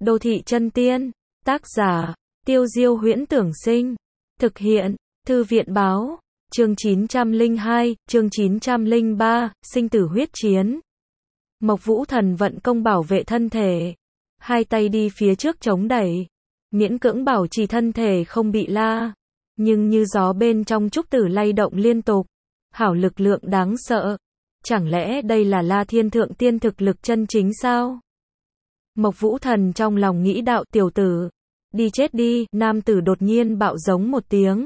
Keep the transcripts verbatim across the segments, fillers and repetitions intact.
Đô thị chân tiên. Tác giả, Tiêu Diêu Huyễn Tưởng Sinh. Thực hiện, Thư viện Báo. Chương chín trăm lẻ hai, chương chín trăm lẻ ba, sinh tử huyết chiến. Mộc Vũ Thần vận công bảo vệ thân thể. Hai tay đi phía trước chống đẩy. Miễn cưỡng bảo trì thân thể không bị la. Nhưng như gió bên trong trúc tử lay động liên tục. Hảo lực lượng đáng sợ. Chẳng lẽ đây là La Thiên Thượng Tiên thực lực chân chính sao? Mộc Vũ Thần trong lòng nghĩ đạo tiểu tử. Đi chết đi, nam tử đột nhiên bạo giống một tiếng.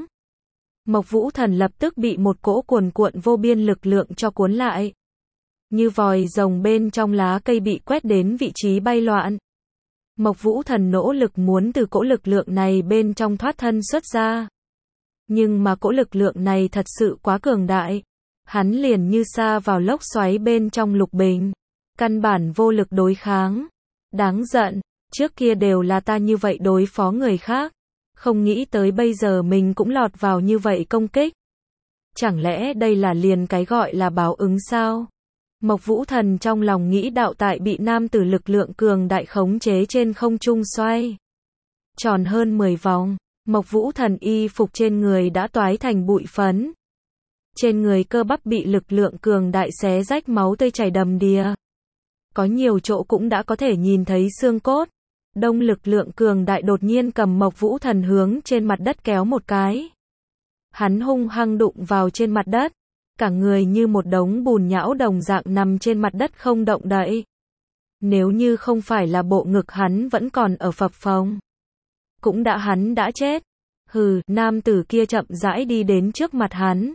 Mộc Vũ Thần lập tức bị một cỗ cuồn cuộn vô biên lực lượng cho cuốn lại. Như vòi rồng bên trong lá cây bị quét đến vị trí bay loạn. Mộc Vũ Thần nỗ lực muốn từ cỗ lực lượng này bên trong thoát thân xuất ra. Nhưng mà cỗ lực lượng này thật sự quá cường đại. Hắn liền như sa vào lốc xoáy bên trong lục bình. Căn bản vô lực đối kháng. Đáng giận, trước kia đều là ta như vậy đối phó người khác. Không nghĩ tới bây giờ mình cũng lọt vào như vậy công kích. Chẳng lẽ đây là liền cái gọi là báo ứng sao? Mộc Vũ Thần trong lòng nghĩ đạo tại bị nam tử lực lượng cường đại khống chế trên không trung xoay. Tròn hơn mười vòng, Mộc Vũ Thần y phục trên người đã toái thành bụi phấn. Trên người cơ bắp bị lực lượng cường đại xé rách máu tươi chảy đầm đìa. Có nhiều chỗ cũng đã có thể nhìn thấy xương cốt. Đông lực lượng cường đại đột nhiên cầm Mộc Vũ Thần hướng trên mặt đất kéo một cái. Hắn hung hăng đụng vào trên mặt đất. Cả người như một đống bùn nhão đồng dạng nằm trên mặt đất không động đậy. Nếu như không phải là bộ ngực hắn vẫn còn ở phập phồng. Cũng đã hắn đã chết. Hừ, nam tử kia chậm rãi đi đến trước mặt hắn.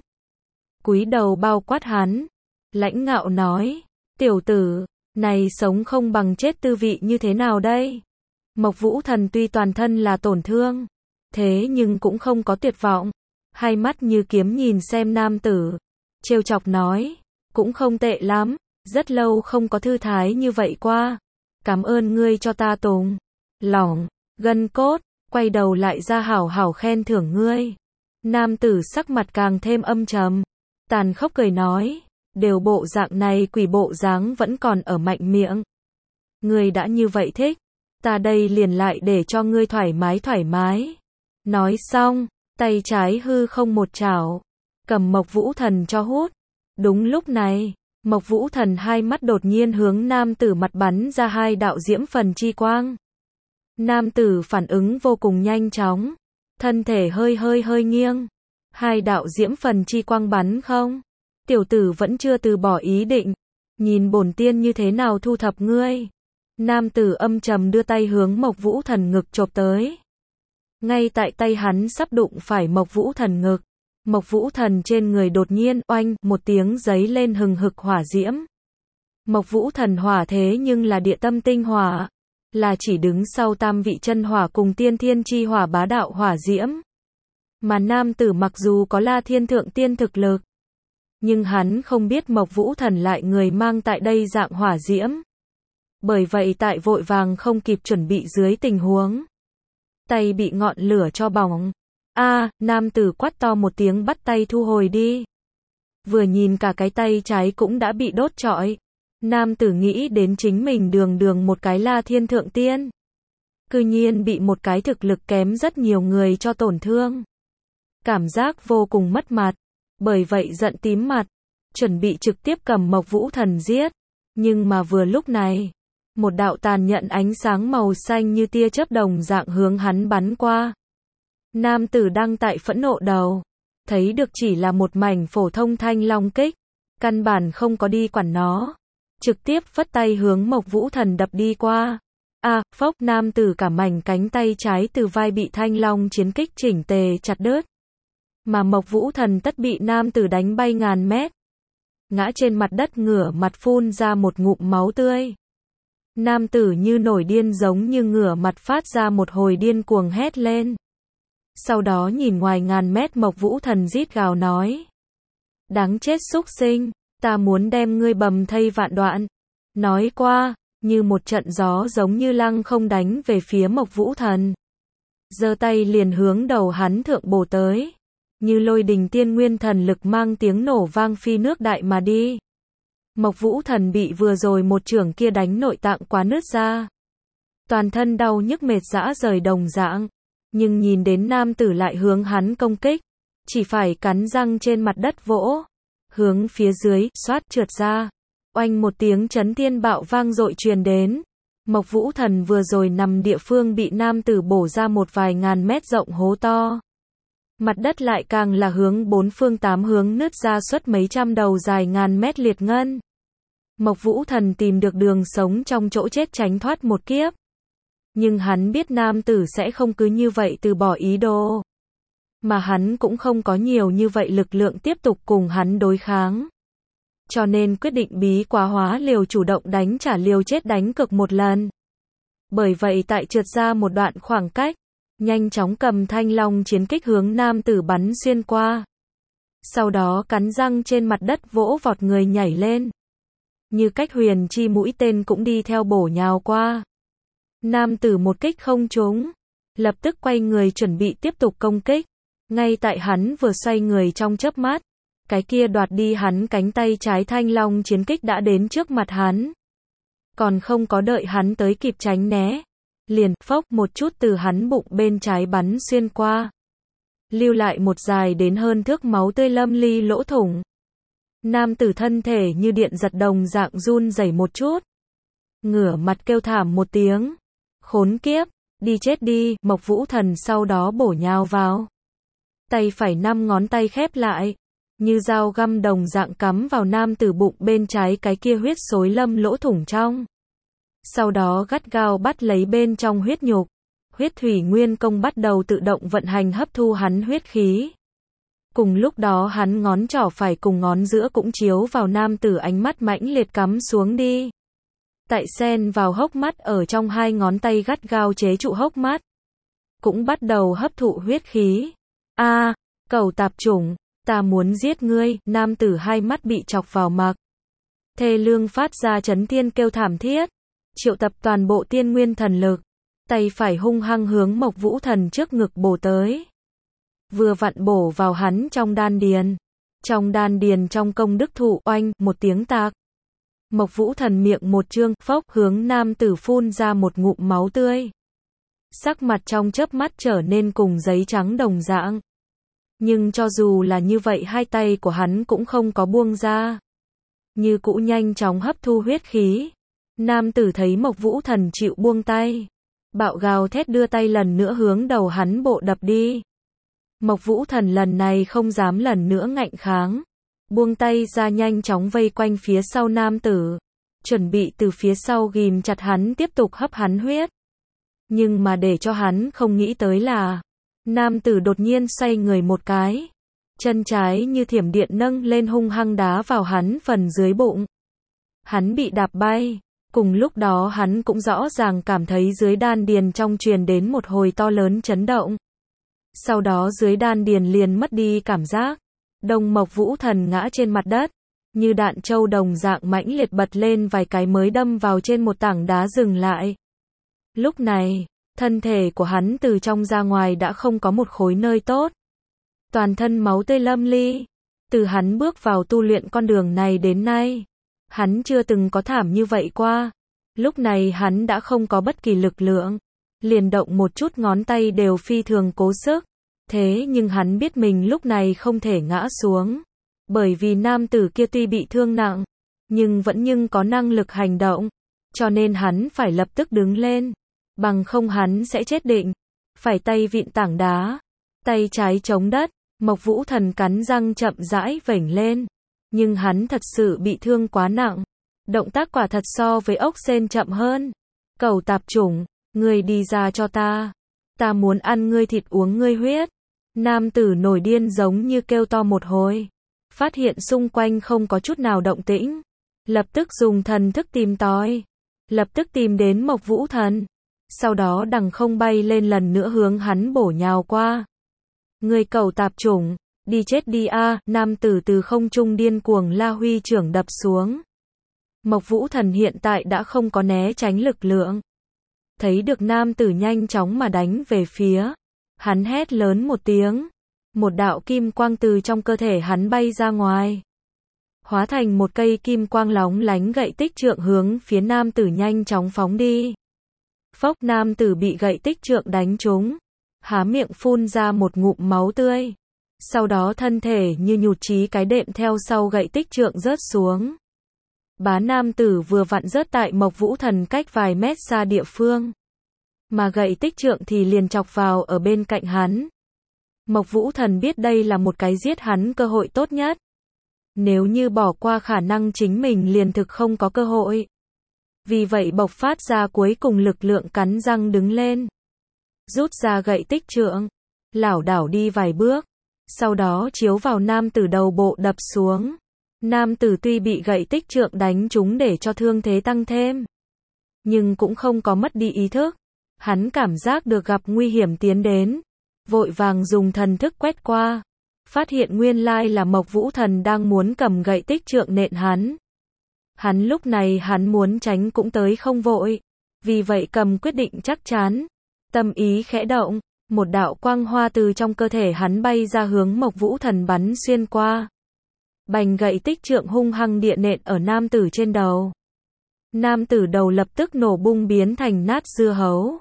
Cúi đầu bao quát hắn. Lãnh ngạo nói. Tiểu tử, này sống không bằng chết tư vị như thế nào đây? Mộc Vũ Thần tuy toàn thân là tổn thương. Thế nhưng cũng không có tuyệt vọng. Hai mắt như kiếm nhìn xem nam tử. Trêu chọc nói. Cũng không tệ lắm. Rất lâu không có thư thái như vậy qua. Cảm ơn ngươi cho ta tùng. Lỏng, gân cốt. Quay đầu lại ra hảo hảo khen thưởng ngươi. Nam tử sắc mặt càng thêm âm trầm. Tàn khốc cười nói. Đều bộ dạng này quỷ bộ dáng vẫn còn ở mạnh miệng. Ngươi đã như vậy thích. Ta đây liền lại để cho ngươi thoải mái thoải mái. Nói xong, tay trái hư không một chảo. Cầm Mộc Vũ Thần cho hút. Đúng lúc này, Mộc Vũ Thần hai mắt đột nhiên hướng nam tử mặt bắn ra hai đạo diễm phần chi quang. Nam tử phản ứng vô cùng nhanh chóng. Thân thể hơi hơi hơi nghiêng. Hai đạo diễm phần chi quang bắn không. Tiểu tử vẫn chưa từ bỏ ý định. Nhìn bổn tiên như thế nào thu thập ngươi. Nam tử âm trầm đưa tay hướng Mộc Vũ Thần ngực chộp tới. Ngay tại tay hắn sắp đụng phải Mộc Vũ Thần ngực. Mộc Vũ Thần trên người đột nhiên oanh một tiếng giấy lên hừng hực hỏa diễm. Mộc Vũ Thần hỏa thế nhưng là địa tâm tinh hỏa. Là chỉ đứng sau tam vị chân hỏa cùng tiên thiên chi hỏa bá đạo hỏa diễm. Mà nam tử mặc dù có La Thiên Thượng Tiên thực lực. Nhưng hắn không biết Mộc Vũ Thần lại người mang tại đây dạng hỏa diễm. Bởi vậy tại vội vàng không kịp chuẩn bị dưới tình huống. Tay bị ngọn lửa cho bỏng. A, nam tử quát to một tiếng bắt tay thu hồi đi. Vừa nhìn cả cái tay trái cũng đã bị đốt trọi. Nam tử nghĩ đến chính mình đường đường một cái La Thiên Thượng Tiên. Cư nhiên bị một cái thực lực kém rất nhiều người cho tổn thương. Cảm giác vô cùng mất mặt. Bởi vậy giận tím mặt. Chuẩn bị trực tiếp cầm Mộc Vũ Thần giết. Nhưng mà vừa lúc này. Một đạo tàn nhận ánh sáng màu xanh như tia chớp đồng dạng hướng hắn bắn qua. Nam tử đang tại phẫn nộ đầu. Thấy được chỉ là một mảnh phổ thông thanh long kích. Căn bản không có đi quản nó. Trực tiếp phất tay hướng Mộc Vũ Thần đập đi qua. A, à, phốc, nam tử cả mảnh cánh tay trái từ vai bị thanh long chiến kích chỉnh tề chặt đứt. Mà Mộc Vũ Thần tất bị nam tử đánh bay ngàn mét. Ngã trên mặt đất ngửa mặt phun ra một ngụm máu tươi. Nam tử như nổi điên giống như ngửa mặt phát ra một hồi điên cuồng hét lên. Sau đó nhìn ngoài ngàn mét Mộc Vũ Thần rít gào nói. Đáng chết súc sinh, ta muốn đem ngươi bầm thây vạn đoạn. Nói qua, như một trận gió giống như lăng không đánh về phía Mộc Vũ Thần. Giơ tay liền hướng đầu hắn thượng bổ tới. Như lôi đình tiên nguyên thần lực mang tiếng nổ vang phi nước đại mà đi. Mộc Vũ Thần bị vừa rồi một chưởng kia đánh nội tạng quá nứt ra. toàn thân đau nhức mệt rã rời đồng dạng. Nhưng nhìn đến nam tử lại hướng hắn công kích, chỉ phải cắn răng trên mặt đất vỗ, hướng phía dưới, xoát trượt ra. Oanh một tiếng chấn thiên bạo vang dội truyền đến. Mộc Vũ Thần vừa rồi nằm địa phương bị nam tử bổ ra một vài ngàn mét rộng hố to. Mặt đất lại càng là hướng bốn phương tám hướng nứt ra suốt mấy trăm đầu dài ngàn mét liệt ngân. Mộc Vũ Thần tìm được đường sống trong chỗ chết tránh thoát một kiếp. Nhưng hắn biết nam tử sẽ không cứ như vậy từ bỏ ý đồ. Mà hắn cũng không có nhiều như vậy lực lượng tiếp tục cùng hắn đối kháng. Cho nên quyết định bí quá hóa liều chủ động đánh trả liều chết đánh cực một lần. Bởi vậy tại trượt ra một đoạn khoảng cách, nhanh chóng cầm thanh long chiến kích hướng nam tử bắn xuyên qua. Sau đó cắn răng trên mặt đất vỗ vọt người nhảy lên. Như cách huyền chi mũi tên cũng đi theo bổ nhào qua. Nam tử một kích không trúng, lập tức quay người chuẩn bị tiếp tục công kích. Ngay tại hắn vừa xoay người trong chớp mắt, cái kia đoạt đi hắn cánh tay trái thanh long chiến kích đã đến trước mặt hắn. Còn không có đợi hắn tới kịp tránh né, liền phốc một chút từ hắn bụng bên trái bắn xuyên qua. Lưu lại một dài đến hơn thước máu tươi lâm ly lỗ thủng. Nam tử thân thể như điện giật đồng dạng run rẩy một chút. Ngửa mặt kêu thảm một tiếng. Khốn kiếp, đi chết đi, Mộc Vũ Thần sau đó bổ nhào vào. Tay phải năm ngón tay khép lại, như dao găm đồng dạng cắm vào nam tử bụng bên trái cái kia huyết xối lâm lỗ thủng trong. Sau đó gắt gao bắt lấy bên trong huyết nhục. Huyết thủy nguyên công bắt đầu tự động vận hành hấp thu hắn huyết khí. Cùng lúc đó hắn ngón trỏ phải cùng ngón giữa cũng chiếu vào nam tử ánh mắt mãnh liệt cắm xuống đi. Tại xen vào hốc mắt ở trong hai ngón tay gắt gao chế trụ hốc mắt. Cũng bắt đầu hấp thụ huyết khí. A, à, cẩu tạp chủng, ta muốn giết ngươi, nam tử hai mắt bị chọc vào mặc. Thê lương phát ra chấn thiên kêu thảm thiết. Triệu tập toàn bộ tiên nguyên thần lực. Tay phải hung hăng hướng Mộc Vũ Thần trước ngực bổ tới. Vừa vặn bổ vào hắn trong đan điền. Trong đan điền trong công đức thụ oanh, một tiếng tạc. Mộc Vũ Thần miệng một trương, phốc hướng nam tử phun ra một ngụm máu tươi. Sắc mặt trong chớp mắt trở nên cùng giấy trắng đồng dạng. Nhưng cho dù là như vậy hai tay của hắn cũng không có buông ra. Như cũ nhanh chóng hấp thu huyết khí. Nam tử thấy Mộc Vũ Thần chịu buông tay. Bạo gào thét đưa tay lần nữa hướng đầu hắn bộ đập đi. Mộc Vũ Thần lần này không dám lần nữa ngạnh kháng. Buông tay ra nhanh chóng vây quanh phía sau nam tử. Chuẩn bị từ phía sau ghim chặt hắn tiếp tục hấp hắn huyết. Nhưng mà để cho hắn không nghĩ tới là, nam tử đột nhiên xoay người một cái. Chân trái như thiểm điện nâng lên hung hăng đá vào hắn phần dưới bụng. Hắn bị đạp bay. Cùng lúc đó hắn cũng rõ ràng cảm thấy dưới đan điền trong truyền đến một hồi to lớn chấn động. Sau đó dưới đan điền liền mất đi cảm giác. Đông Mộc Vũ Thần ngã trên mặt đất. Như đạn châu đồng dạng mãnh liệt bật lên vài cái mới đâm vào trên một tảng đá dừng lại. Lúc này, thân thể của hắn từ trong ra ngoài đã không có một khối nơi tốt. Toàn thân máu tươi lâm ly. Từ hắn bước vào tu luyện con đường này đến nay, hắn chưa từng có thảm như vậy qua. Lúc này hắn đã không có bất kỳ lực lượng. Liền động một chút ngón tay đều phi thường cố sức. Thế nhưng hắn biết mình lúc này không thể ngã xuống. Bởi vì nam tử kia tuy bị thương nặng, nhưng vẫn nhưng có năng lực hành động. Cho nên hắn phải lập tức đứng lên. Bằng không hắn sẽ chết định. Phải tay vịn tảng đá. Tay trái chống đất. Mộc Vũ Thần cắn răng chậm rãi vểnh lên. Nhưng hắn thật sự bị thương quá nặng. Động tác quả thật so với ốc sên chậm hơn. Cẩu tạp chủng, ngươi đi ra cho ta. Ta muốn ăn ngươi thịt uống ngươi huyết. Nam tử nổi điên giống như kêu to một hồi. Phát hiện xung quanh không có chút nào động tĩnh. Lập tức dùng thần thức tìm tòi. Lập tức tìm đến Mộc Vũ Thần. Sau đó đằng không bay lên lần nữa hướng hắn bổ nhào qua. Ngươi cẩu tạp chủng, đi chết đi a, à, nam tử từ không trung điên cuồng la huy trưởng đập xuống. Mộc Vũ Thần hiện tại đã không có né tránh lực lượng. Thấy được nam tử nhanh chóng mà đánh về phía. Hắn hét lớn một tiếng. Một đạo kim quang từ trong cơ thể hắn bay ra ngoài. Hóa thành một cây kim quang lóng lánh gậy tích trượng hướng phía nam tử nhanh chóng phóng đi. Phốc, nam tử bị gậy tích trượng đánh trúng, há miệng phun ra một ngụm máu tươi. Sau đó thân thể như nhụt chí cái đệm theo sau gậy tích trượng rớt xuống. Bá nam tử vừa vặn rớt tại Mộc Vũ Thần cách vài mét xa địa phương. Mà gậy tích trượng thì liền chọc vào ở bên cạnh hắn. Mộc Vũ Thần biết đây là một cái giết hắn cơ hội tốt nhất. Nếu như bỏ qua khả năng chính mình liền thực không có cơ hội. Vì vậy bộc phát ra cuối cùng lực lượng cắn răng đứng lên. Rút ra gậy tích trượng, lảo đảo đi vài bước. Sau đó chiếu vào nam tử đầu bộ đập xuống. Nam tử tuy bị gậy tích trượng đánh trúng để cho thương thế tăng thêm. Nhưng cũng không có mất đi ý thức. Hắn cảm giác được gặp nguy hiểm tiến đến. Vội vàng dùng thần thức quét qua. Phát hiện nguyên lai là Mộc Vũ Thần đang muốn cầm gậy tích trượng nện hắn. Hắn lúc này hắn muốn tránh cũng tới không vội. Vì vậy cầm quyết định chắc chắn. Tâm ý khẽ động. Một đạo quang hoa từ trong cơ thể hắn bay ra hướng Mộc Vũ Thần bắn xuyên qua. Bành, gậy tích trượng hung hăng địa nện ở nam tử trên đầu. Nam tử đầu lập tức nổ bung biến thành nát dưa hấu.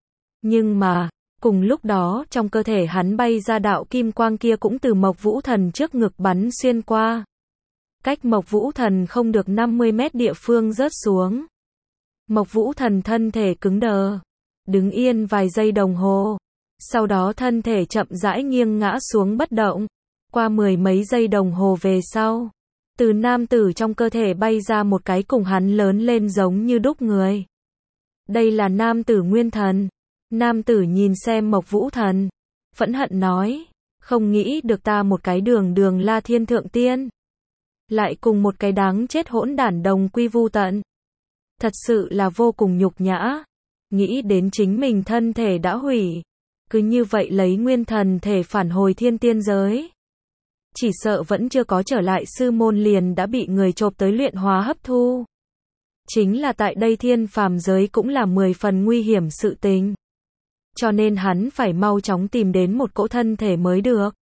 Nhưng mà, cùng lúc đó trong cơ thể hắn bay ra đạo kim quang kia cũng từ Mộc Vũ Thần trước ngực bắn xuyên qua. Cách Mộc Vũ Thần không được năm mươi mét địa phương rớt xuống. Mộc Vũ Thần thân thể cứng đờ, đứng yên vài giây đồng hồ. Sau đó thân thể chậm rãi nghiêng ngã xuống bất động. Qua mười mấy giây đồng hồ về sau, từ nam tử trong cơ thể bay ra một cái cùng hắn lớn lên giống như đúc người. Đây là nam tử nguyên thần. Nam tử nhìn xem Mộc Vũ Thần, phẫn hận nói, không nghĩ được ta một cái đường đường La Thiên Thượng Tiên, lại cùng một cái đáng chết hỗn đản đồng quy vu tận. Thật sự là vô cùng nhục nhã. Nghĩ đến chính mình thân thể đã hủy, cứ như vậy lấy nguyên thần thể phản hồi thiên tiên giới. Chỉ sợ vẫn chưa có trở lại sư môn liền đã bị người chộp tới luyện hóa hấp thu. Chính là tại đây thiên phàm giới cũng là mười phần nguy hiểm sự tình. Cho nên hắn phải mau chóng tìm đến một cỗ thân thể mới được.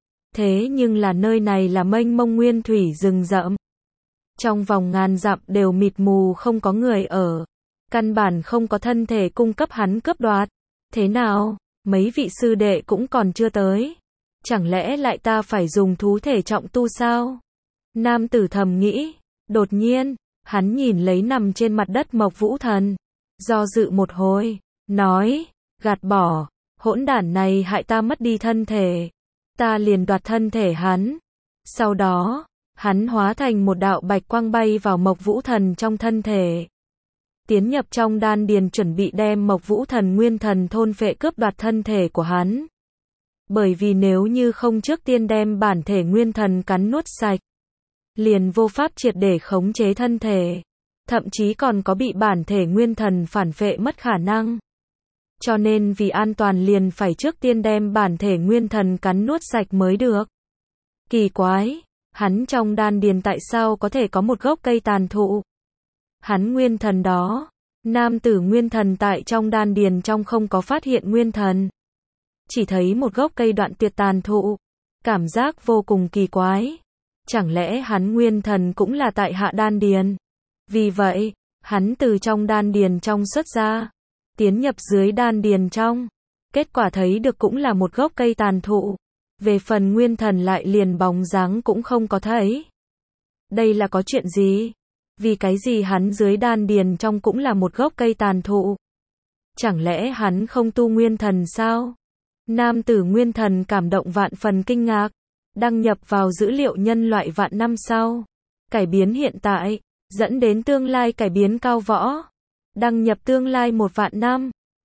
Thế nhưng là nơi này là mênh mông nguyên thủy rừng rậm. Trong vòng ngàn dặm đều mịt mù không có người ở. Căn bản không có thân thể cung cấp hắn cướp đoạt. Thế nào, mấy vị sư đệ cũng còn chưa tới. Chẳng lẽ lại ta phải dùng thú thể trọng tu sao? Nam tử thầm nghĩ. Đột nhiên, hắn nhìn lấy nằm trên mặt đất Mộc Vũ Thần. Do dự một hồi, nói, gạt bỏ, hỗn đản này hại ta mất đi thân thể. Ta liền đoạt thân thể hắn. Sau đó, hắn hóa thành một đạo bạch quang bay vào Mộc Vũ Thần trong thân thể. Tiến nhập trong đan điền chuẩn bị đem Mộc Vũ Thần nguyên thần thôn phệ cướp đoạt thân thể của hắn. Bởi vì nếu như không trước tiên đem bản thể nguyên thần cắn nuốt sạch, liền vô pháp triệt để khống chế thân thể. Thậm chí còn có bị bản thể nguyên thần phản phệ mất khả năng. Cho nên vì an toàn liền phải trước tiên đem bản thể nguyên thần cắn nuốt sạch mới được. Kỳ quái, hắn trong đan điền tại sao có thể có một gốc cây tàn thụ? Hắn nguyên thần đó, nam tử nguyên thần tại trong đan điền trong không có phát hiện nguyên thần. Chỉ thấy một gốc cây đoạn tuyệt tàn thụ. Cảm giác vô cùng kỳ quái. Chẳng lẽ hắn nguyên thần cũng là tại hạ đan điền? Vì vậy, hắn từ trong đan điền trong xuất ra. Tiến nhập dưới đan điền trong. Kết quả thấy được cũng là một gốc cây tàn thụ. Về phần nguyên thần lại liền bóng dáng cũng không có thấy. Đây là có chuyện gì? Vì cái gì hắn dưới đan điền trong cũng là một gốc cây tàn thụ? Chẳng lẽ hắn không tu nguyên thần sao? Nam tử nguyên thần cảm động vạn phần kinh ngạc. Đăng nhập vào dữ liệu nhân loại vạn năm sau. Cải biến hiện tại, dẫn đến tương lai cải biến cao võ. Đăng nhập tương lai một vạn năm.